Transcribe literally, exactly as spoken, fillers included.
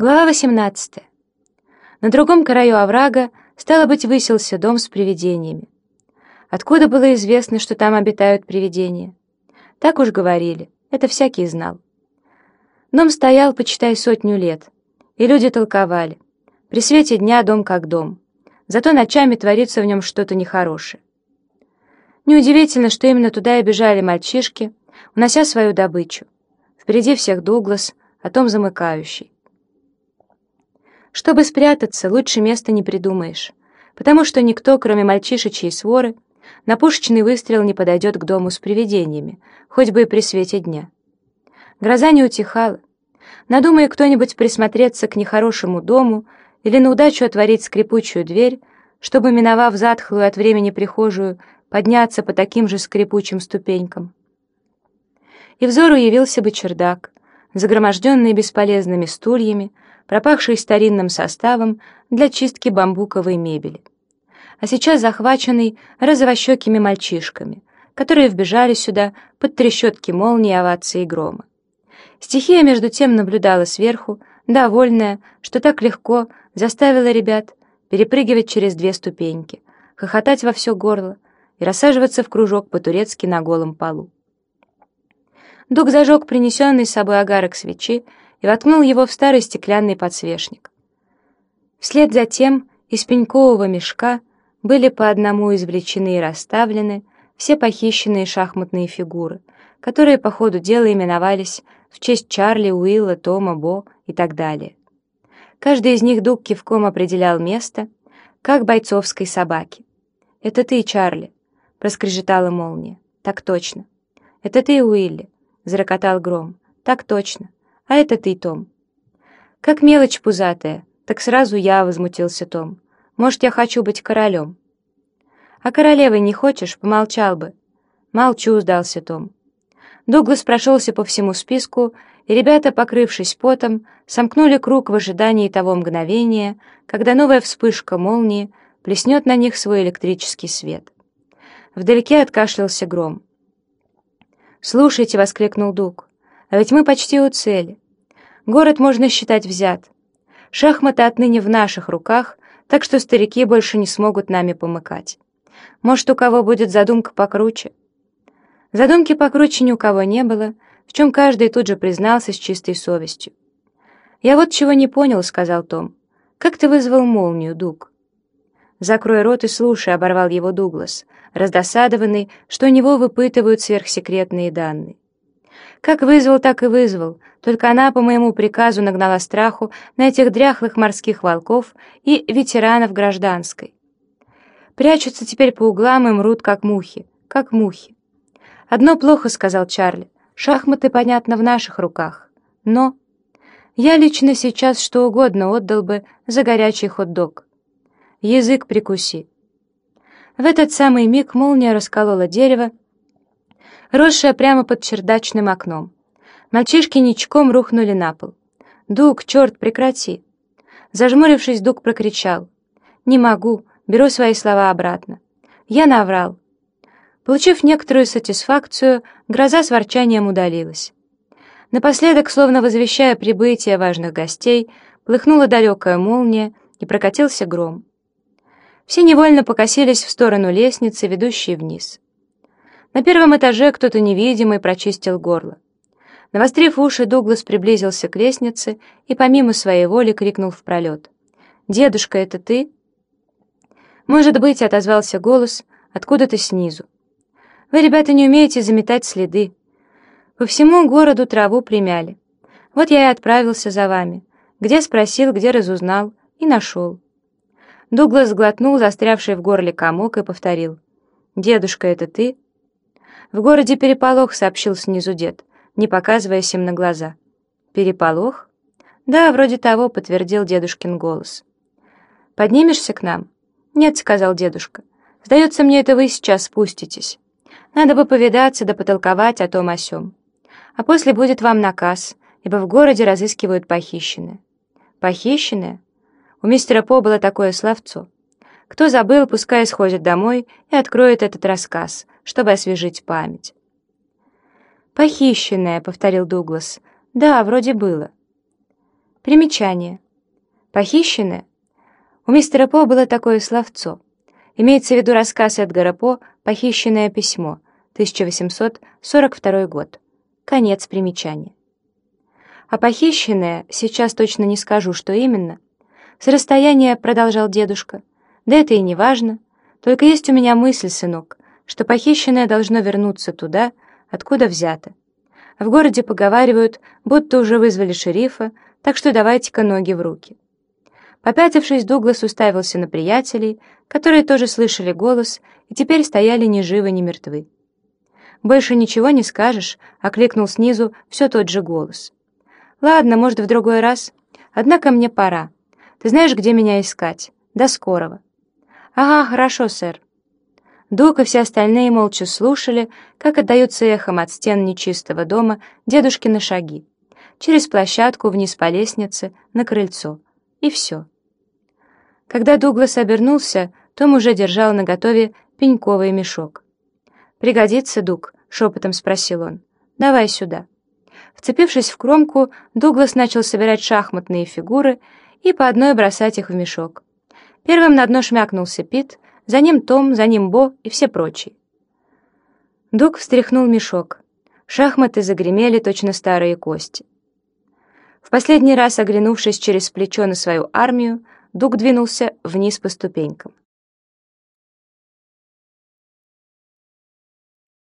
Глава восемнадцатая. На другом краю оврага, стало быть, высился дом с привидениями. Откуда было известно, что там обитают привидения? Так уж говорили, это всякий знал. Дом стоял, почитай, сотню лет, и люди толковали. При свете дня дом как дом, зато ночами творится в нем что-то нехорошее. Неудивительно, что именно туда и бежали мальчишки, унося свою добычу. Впереди всех Дуглас, а Том замыкающий. Чтобы спрятаться, лучше места не придумаешь, потому что никто, кроме мальчишечьей своры, на пушечный выстрел не подойдет к дому с привидениями, хоть бы и при свете дня. Гроза не утихала. Надумая кто-нибудь присмотреться к нехорошему дому или на удачу отворить скрипучую дверь, чтобы, миновав затхлую от времени прихожую, подняться по таким же скрипучим ступенькам. И взору явился бы чердак, загроможденный бесполезными стульями, пропахший старинным составом для чистки бамбуковой мебели, а сейчас захваченный розовощекими мальчишками, которые вбежали сюда под трещотки молнии, овации и грома. Стихия, между тем, наблюдала сверху, довольная, что так легко заставила ребят перепрыгивать через две ступеньки, хохотать во все горло и рассаживаться в кружок по-турецки на голом полу. Дуг зажег принесенный с собой огарок свечи и воткнул его в старый стеклянный подсвечник. Вслед за тем из пенькового мешка были по одному извлечены и расставлены все похищенные шахматные фигуры, которые по ходу дела именовались в честь Чарли, Уилла, Тома, Бо и так далее. Каждый из них Дуг кивком определял место, как бойцовской собаке. «Это ты, Чарли», — проскрежетала молния. «Так точно». «Это ты, Уилли», — зарокотал гром. «Так точно. А это ты, Том». «Как мелочь пузатая, так сразу я», — возмутился Том. «Может, я хочу быть королем?» «А королевой не хочешь? Помолчал бы». «Молчу», — сдался Том. Дуглас прошелся по всему списку, и ребята, покрывшись потом, сомкнули круг в ожидании того мгновения, когда новая вспышка молнии плеснет на них свой электрический свет. Вдалеке откашлялся гром. «Слушайте», — воскликнул Дуг, — «а ведь мы почти у цели. Город можно считать взят. Шахматы отныне в наших руках, так что старики больше не смогут нами помыкать. Может, у кого будет задумка покруче?» Задумки покруче ни у кого не было, в чем каждый тут же признался с чистой совестью. «Я вот чего не понял», — сказал Том. «Как ты вызвал молнию, Дуг?» «Закрой рот и слушай», — оборвал его Дуглас, раздосадованный, что у него выпытывают сверхсекретные данные. «Как вызвал, так и вызвал, только она по моему приказу нагнала страху на этих дряхлых морских волков и ветеранов гражданской. Прячутся теперь по углам и мрут, как мухи, как мухи. Одно плохо», — сказал Чарли, — «шахматы, понятно, в наших руках, но я лично сейчас что угодно отдал бы за горячий хот-дог. Язык прикуси». В этот самый миг молния расколола дерево, росшее прямо под чердачным окном. Мальчишки ничком рухнули на пол. «Дуг, черт, прекрати!» Зажмурившись, Дуг прокричал. «Не могу, беру свои слова обратно. Я наврал». Получив некоторую сатисфакцию, гроза с ворчанием удалилась. Напоследок, словно возвещая прибытие важных гостей, плыхнула далекая молния и прокатился гром. Все невольно покосились в сторону лестницы, ведущей вниз. На первом этаже кто-то невидимый прочистил горло. Навострив уши, Дуглас приблизился к лестнице и помимо своей воли крикнул в пролет. «Дедушка, это ты?» «Может быть», — отозвался голос откуда-то снизу. «Вы, ребята, не умеете заметать следы. По всему городу траву примяли. Вот я и отправился за вами. Где спросил, где разузнал, и нашел». Дуглас сглотнул застрявший в горле комок и повторил. «Дедушка, это ты?» «В городе переполох», — сообщил снизу дед, не показываясь им на глаза. «Переполох?» «Да, вроде того», — подтвердил дедушкин голос. «Поднимешься к нам?» «Нет», — сказал дедушка. «Сдается мне, это вы сейчас спуститесь. Надо бы повидаться да потолковать о том о сём. А после будет вам наказ, ибо в городе разыскивают похищенное». «Похищенное?» У мистера По было такое словцо. Кто забыл, пускай сходит домой и откроет этот рассказ, чтобы освежить память. «Похищенное», — повторил Дуглас. «Да, вроде было». Примечание. Похищенное. У мистера По было такое словцо. Имеется в виду рассказ Эдгара По «Похищенное письмо», тысяча восемьсот сорок второй год. Конец примечания. А похищенное, сейчас точно не скажу, что именно. С расстояния, продолжал дедушка, да это и не важно. Только есть у меня мысль, сынок, что похищенное должно вернуться туда, откуда взято. В городе поговаривают, будто уже вызвали шерифа, так что давайте-ка ноги в руки. Попятившись, Дуглас уставился на приятелей, которые тоже слышали голос и теперь стояли ни живы, ни мертвы. «Больше ничего не скажешь», — окликнул снизу все тот же голос. «Ладно, может, в другой раз. Однако мне пора. Ты знаешь, где меня искать? До скорого». «Ага, хорошо, сэр». Дуг и все остальные молча слушали, как отдаются эхом от стен нечистого дома дедушкины шаги, через площадку вниз по лестнице на крыльцо. И все. Когда Дуглас обернулся, Том уже держал наготове пеньковый мешок. «Пригодится, Дуг?» — шепотом спросил он. «Давай сюда». Вцепившись в кромку, Дуглас начал собирать шахматные фигуры и по одной бросать их в мешок. Первым на дно шмякнулся Пит, за ним Том, за ним Бо и все прочие. Дуг встряхнул мешок. Шахматы загремели, точно старые кости. В последний раз, оглянувшись через плечо на свою армию, Дуг двинулся вниз по ступенькам.